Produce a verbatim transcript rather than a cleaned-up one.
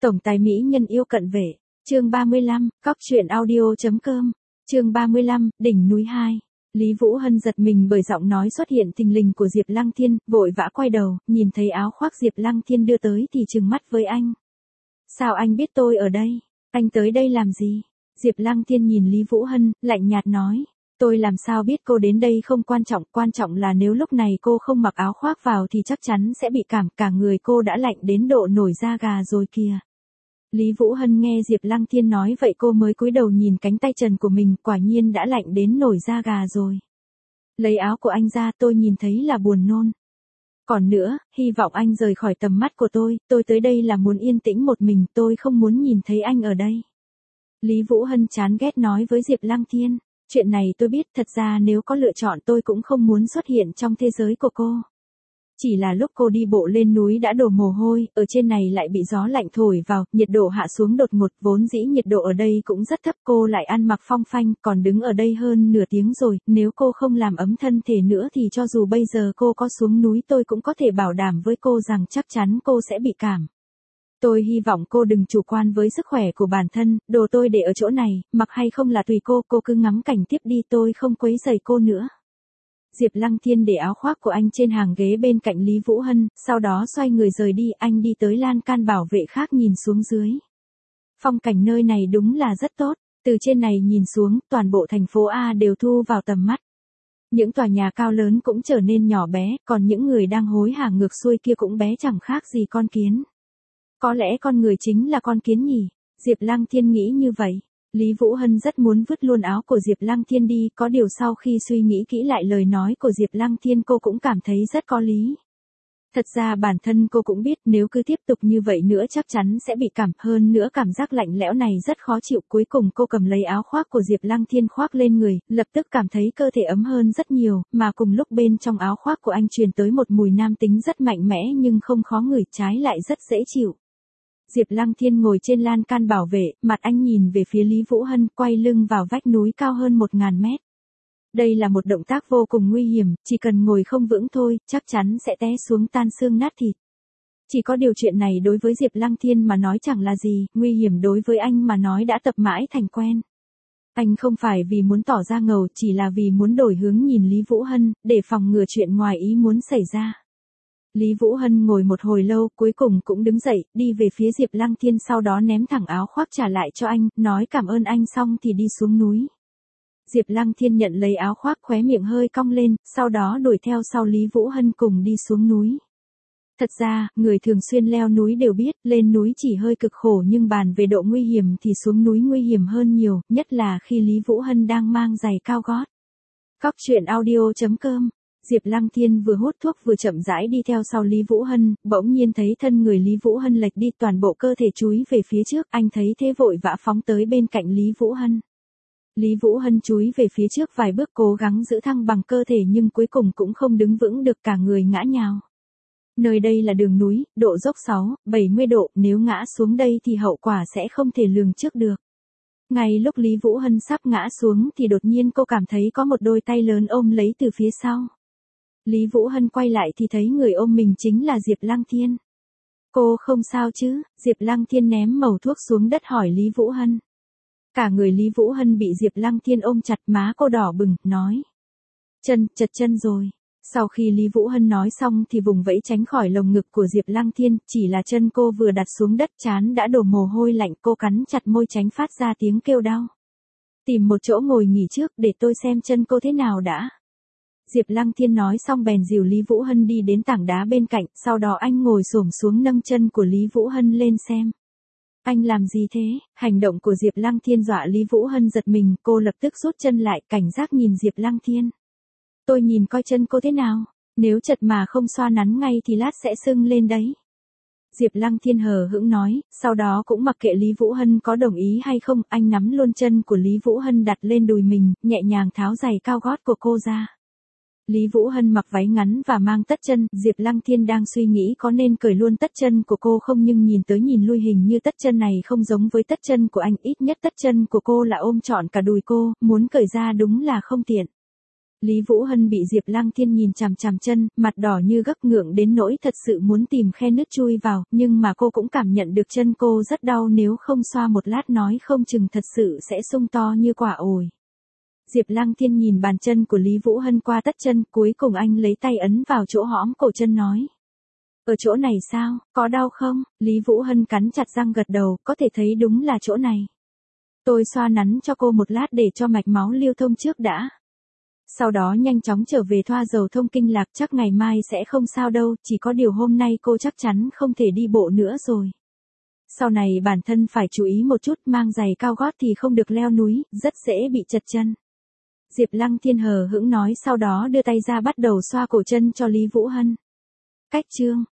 Tổng tài mỹ nhân yêu cận vệ, chương ba mươi lăm, cóc truyện audio.com, chương ba mươi lăm, đỉnh núi hai. Lý Vũ Hân giật mình bởi giọng nói xuất hiện thình lình của Diệp Lăng Thiên, vội vã quay đầu, nhìn thấy áo khoác Diệp Lăng Thiên đưa tới thì trừng mắt với anh. Sao anh biết tôi ở đây? Anh tới đây làm gì? Diệp Lăng Thiên nhìn Lý Vũ Hân, lạnh nhạt nói. Tôi làm sao biết cô đến đây không quan trọng, quan trọng là nếu lúc này cô không mặc áo khoác vào thì chắc chắn sẽ bị cảm, cả người cô đã lạnh đến độ nổi da gà rồi kìa. Lý Vũ Hân nghe Diệp Lăng Thiên nói vậy cô mới cúi đầu nhìn cánh tay trần của mình, quả nhiên đã lạnh đến nổi da gà rồi. Lấy áo của anh ra, tôi nhìn thấy là buồn nôn. Còn nữa, hy vọng anh rời khỏi tầm mắt của tôi, tôi tới đây là muốn yên tĩnh một mình, tôi không muốn nhìn thấy anh ở đây. Lý Vũ Hân chán ghét nói với Diệp Lăng Thiên, chuyện này tôi biết, thật ra nếu có lựa chọn tôi cũng không muốn xuất hiện trong thế giới của cô. Chỉ là lúc cô đi bộ lên núi đã đổ mồ hôi, ở trên này lại bị gió lạnh thổi vào, nhiệt độ hạ xuống đột ngột, vốn dĩ nhiệt độ ở đây cũng rất thấp, cô lại ăn mặc phong phanh, còn đứng ở đây hơn nửa tiếng rồi, nếu cô không làm ấm thân thể nữa thì cho dù bây giờ cô có xuống núi tôi cũng có thể bảo đảm với cô rằng chắc chắn cô sẽ bị cảm. Tôi hy vọng cô đừng chủ quan với sức khỏe của bản thân, đồ tôi để ở chỗ này, mặc hay không là tùy cô, cô cứ ngắm cảnh tiếp đi, tôi không quấy rầy cô nữa. Diệp Lăng Thiên để áo khoác của anh trên hàng ghế bên cạnh Lý Vũ Hân, sau đó xoay người rời đi, anh đi tới lan can bảo vệ khác nhìn xuống dưới. Phong cảnh nơi này đúng là rất tốt, từ trên này nhìn xuống, toàn bộ thành phố A đều thu vào tầm mắt. Những tòa nhà cao lớn cũng trở nên nhỏ bé, còn những người đang hối hả ngược xuôi kia cũng bé chẳng khác gì con kiến. Có lẽ con người chính là con kiến nhỉ? Diệp Lăng Thiên nghĩ như vậy. Lý Vũ Hân rất muốn vứt luôn áo của Diệp Lăng Thiên đi, có điều sau khi suy nghĩ kỹ lại lời nói của Diệp Lăng Thiên cô cũng cảm thấy rất có lý. Thật ra bản thân cô cũng biết nếu cứ tiếp tục như vậy nữa chắc chắn sẽ bị cảm, hơn nữa cảm giác lạnh lẽo này rất khó chịu. Cuối cùng cô cầm lấy áo khoác của Diệp Lăng Thiên khoác lên người, lập tức cảm thấy cơ thể ấm hơn rất nhiều, mà cùng lúc bên trong áo khoác của anh truyền tới một mùi nam tính rất mạnh mẽ nhưng không khó ngửi, trái lại rất dễ chịu. Diệp Lăng Thiên ngồi trên lan can bảo vệ, mặt anh nhìn về phía Lý Vũ Hân, quay lưng vào vách núi cao hơn một ngàn mét. Đây là một động tác vô cùng nguy hiểm, chỉ cần ngồi không vững thôi, chắc chắn sẽ té xuống tan xương nát thịt. Chỉ có điều chuyện này đối với Diệp Lăng Thiên mà nói chẳng là gì, nguy hiểm đối với anh mà nói đã tập mãi thành quen. Anh không phải vì muốn tỏ ra ngầu, chỉ là vì muốn đổi hướng nhìn Lý Vũ Hân, để phòng ngừa chuyện ngoài ý muốn xảy ra. Lý Vũ Hân ngồi một hồi lâu, cuối cùng cũng đứng dậy, đi về phía Diệp Lăng Thiên, sau đó ném thẳng áo khoác trả lại cho anh, nói cảm ơn anh xong thì đi xuống núi. Diệp Lăng Thiên nhận lấy áo khoác, khóe miệng hơi cong lên, sau đó đuổi theo sau Lý Vũ Hân cùng đi xuống núi. Thật ra, người thường xuyên leo núi đều biết, lên núi chỉ hơi cực khổ nhưng bàn về độ nguy hiểm thì xuống núi nguy hiểm hơn nhiều, nhất là khi Lý Vũ Hân đang mang giày cao gót. Cóc truyện audio.com. Diệp Lăng Thiên vừa hút thuốc vừa chậm rãi đi theo sau Lý Vũ Hân, bỗng nhiên thấy thân người Lý Vũ Hân lệch đi, toàn bộ cơ thể chúi về phía trước, anh thấy thế vội vã phóng tới bên cạnh Lý Vũ Hân. Lý Vũ Hân chúi về phía trước vài bước cố gắng giữ thăng bằng cơ thể nhưng cuối cùng cũng không đứng vững được, cả người ngã nhào. Nơi đây là đường núi, độ dốc sáu, bảy mươi độ, nếu ngã xuống đây thì hậu quả sẽ không thể lường trước được. Ngay lúc Lý Vũ Hân sắp ngã xuống thì đột nhiên cô cảm thấy có một đôi tay lớn ôm lấy từ phía sau. Lý Vũ Hân quay lại thì thấy người ôm mình chính là Diệp Lăng Thiên. Cô không sao chứ? Diệp Lăng Thiên ném mẩu thuốc xuống đất hỏi Lý Vũ Hân. Cả người Lý Vũ Hân bị Diệp Lăng Thiên ôm chặt, má cô đỏ bừng, nói. Chân, chật chân rồi. Sau khi Lý Vũ Hân nói xong thì vùng vẫy tránh khỏi lồng ngực của Diệp Lăng Thiên, chỉ là chân cô vừa đặt xuống đất trán đã đổ mồ hôi lạnh, cô cắn chặt môi tránh phát ra tiếng kêu đau. Tìm một chỗ ngồi nghỉ trước để tôi xem chân cô thế nào đã. Diệp Lăng Thiên nói xong bèn dìu Lý Vũ Hân đi đến tảng đá bên cạnh, sau đó anh ngồi xổm xuống nâng chân của Lý Vũ Hân lên xem. Anh làm gì thế? Hành động của Diệp Lăng Thiên dọa Lý Vũ Hân giật mình, cô lập tức rút chân lại, cảnh giác nhìn Diệp Lăng Thiên. Tôi nhìn coi chân cô thế nào, nếu chật mà không xoa nắn ngay thì lát sẽ sưng lên đấy. Diệp Lăng Thiên hờ hững nói, sau đó cũng mặc kệ Lý Vũ Hân có đồng ý hay không, anh nắm luôn chân của Lý Vũ Hân đặt lên đùi mình, nhẹ nhàng tháo giày cao gót của cô ra. Lý Vũ Hân mặc váy ngắn và mang tất chân, Diệp Lăng Thiên đang suy nghĩ có nên cởi luôn tất chân của cô không nhưng nhìn tới nhìn lui hình như tất chân này không giống với tất chân của anh, ít nhất tất chân của cô là ôm trọn cả đùi cô, muốn cởi ra đúng là không tiện. Lý Vũ Hân bị Diệp Lăng Thiên nhìn chằm chằm chân, mặt đỏ như gấc ngượng đến nỗi thật sự muốn tìm khe nứt chui vào, nhưng mà cô cũng cảm nhận được chân cô rất đau, nếu không xoa một lát nói không chừng thật sự sẽ sưng to như quả ổi. Diệp Lăng Thiên nhìn bàn chân của Lý Vũ Hân qua tất chân, cuối cùng anh lấy tay ấn vào chỗ hõm cổ chân nói. Ở chỗ này sao, có đau không? Lý Vũ Hân cắn chặt răng gật đầu, có thể thấy đúng là chỗ này. Tôi xoa nắn cho cô một lát để cho mạch máu lưu thông trước đã. Sau đó nhanh chóng trở về thoa dầu thông kinh lạc, chắc ngày mai sẽ không sao đâu, chỉ có điều hôm nay cô chắc chắn không thể đi bộ nữa rồi. Sau này bản thân phải chú ý một chút, mang giày cao gót thì không được leo núi, rất dễ bị trật chân. Diệp Lăng Thiên hờ hững nói, sau đó đưa tay ra bắt đầu xoa cổ chân cho Lý Vũ Hân. Cách chương